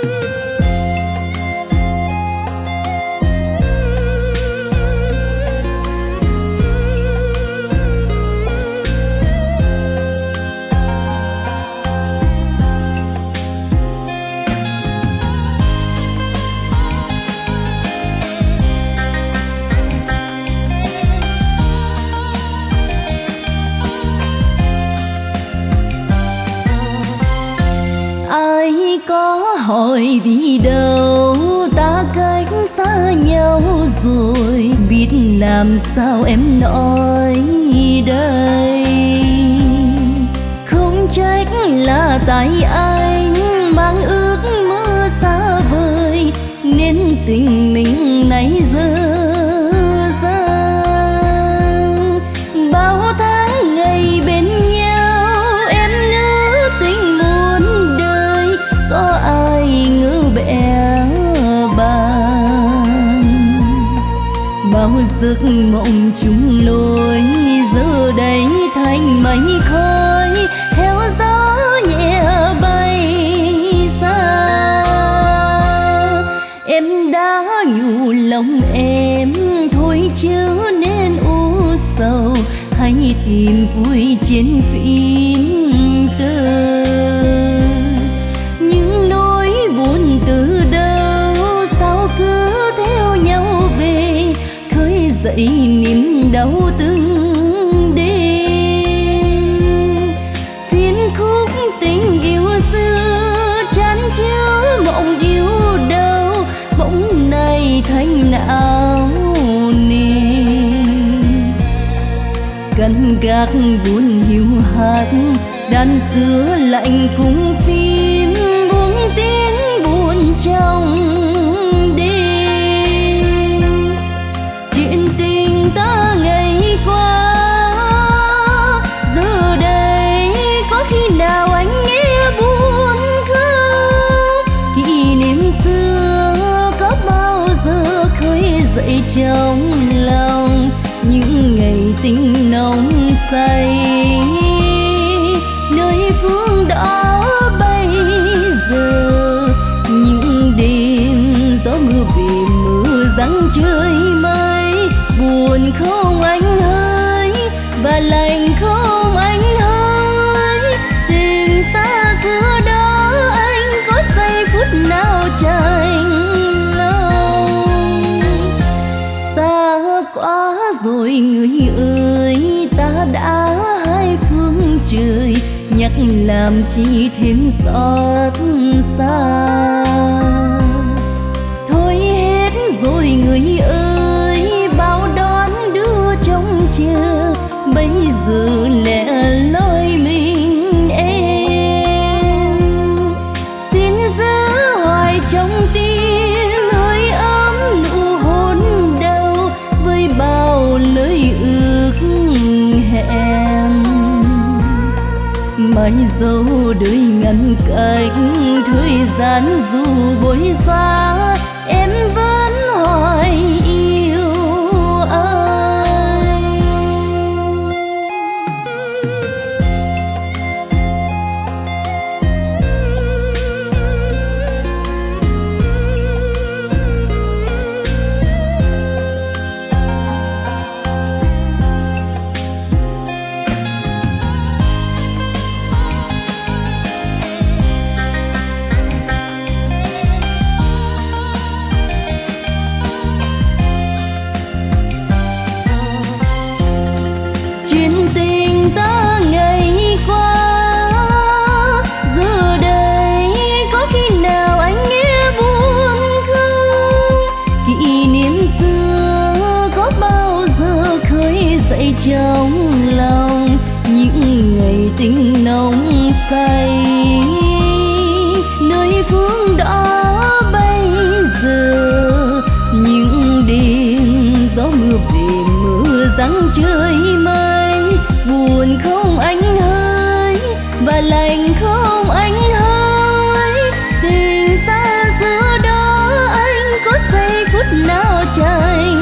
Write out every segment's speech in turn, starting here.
hỏi vì đâu ta cách xa nhau rồi, biết làm sao em nói đây. Không trách là tại anh mang ước mơ xa vời, nên tình mình nay dở dang. Bao tháng ngày bên nhau em nhớ tình muôn đời, có ai ngờ bẽ bàng. Bao giấc mộng chung lối giờ đây thành mây khói, theo gió nhẹ bay xa. Em đã nhủ lòng em thôi chớ nên u sầu, hãy tìm vui trên phim tơ. Nhưng nỗi buồn từ đâu sao cứ theo nhau về, khơi dậy niềm đau từng đêm. Phiên khúc tình yêu xưa chan chứa mộng yêu đâu, bỗng nay thành áo nền. Căn gác buồn hiu hắt, đàn xưa lạnh cùng phim buông tiếng buồn trong đêm. Chuyện tình ta ngày qua giờ đây có khi nào anh nghe buồn không? Kỷ niệm xưa có bao giờ khơi dậy trong lòng những ngày tình nồng say. Nơi phương đó bây giờ những đêm gió mưa về mưa giăng trời mây, buồn không anh hỡi và lạnh không anh hỡi. Tình xa xưa đó anh có giây phút nào chạnh lòng? Xa quá rồi người ơi, ta đã hai phương trời, nhắc làm chi thêm xót xa. Thôi hết rồi người ơi, bao đoán đưa trông chờ, bây giờ lẻ loi mình em. Xin giữ hoài trong tim hơi ấm nụ hôn đầu, với bao lời ước hẹn. Mãi dấu đời ngăn cách, thời gian dù bối xa, em vẫn hỏi yêu ai. Chuyện tình ta ngày qua giờ đây có khi nào anh nghe buồn không? Kỷ niệm xưa có bao giờ khơi dậy trong lòng những ngày tình nồng say. Nơi phương đó bây giờ những đêm gió mưa về mưa giăng trời mây, buồn không anh hỡi và lạnh không anh hỡi. Tình xa xưa đó anh có giây phút nào chạnh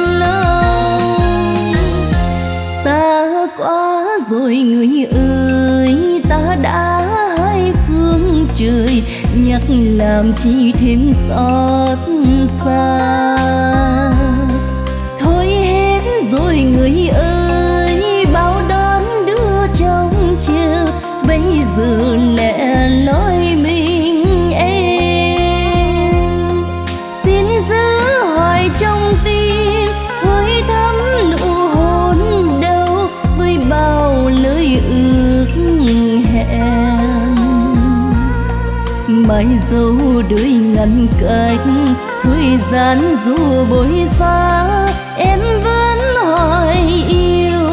lòng? Xa quá rồi người ơi, ta đã hai phương trời, nhắc làm chi thêm xót xa. Thôi hết rồi người ơi, bao đón đưa trong chiều, bây giờ lẻ loi mình em. Xin giữ hoài trong tim hơi thắm nụ hôn đâu, với bao lời ước hẹn. Mãi dấu đời ngăn cách, thời gian dù bối xa, em vẫn hỏi yêu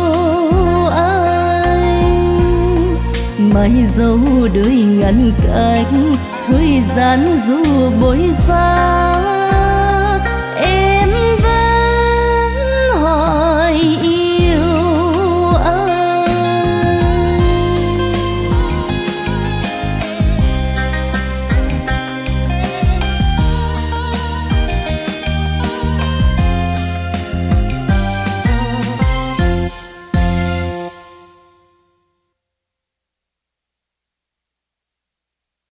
anh. Mãi dấu đời ngăn cách, thời gian dù bối xa,